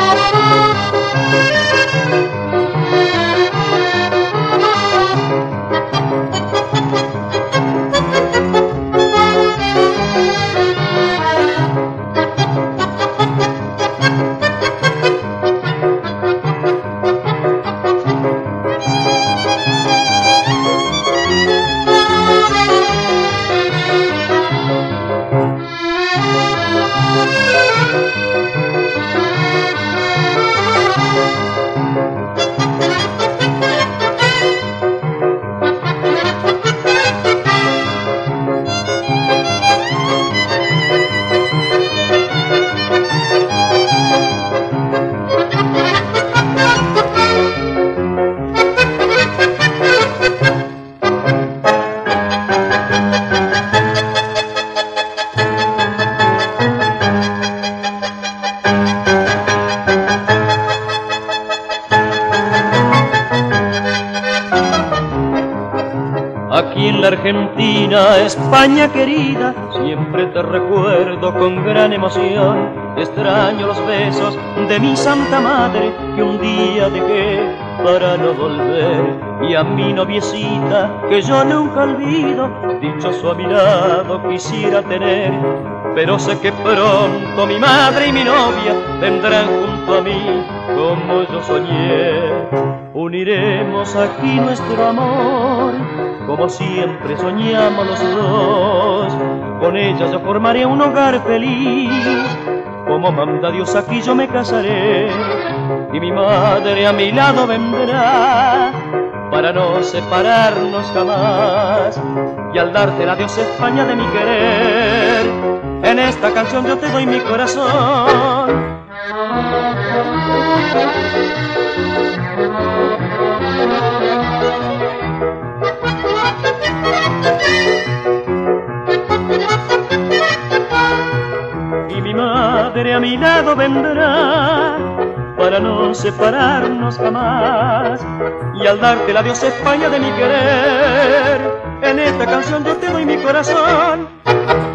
Aquí en la Argentina, España querida, siempre te recuerdo con gran emoción. Extraño los besos de mi santa madre que un día dejé para no volver. Y a mi noviecita que yo nunca olvido, dichoso a mi lado quisiera tener. Pero sé que pronto mi madre y mi novia vendrán junto a mí como yo soñé. Uniremos aquí nuestro amor como siempre soñamos los dos. Con ella yo formaré un hogar feliz, como manda Dios aquí yo me casaré. Y mi madre a mi lado vendrá para no separarnos jamás. Y al darte la Dios España de mi querer, en esta canción yo te doy mi corazón. Y mi madre a mi lado vendrá para no separarnos jamás. Y al darte la Dios España de mi querer, en esta canción yo te doy mi corazón.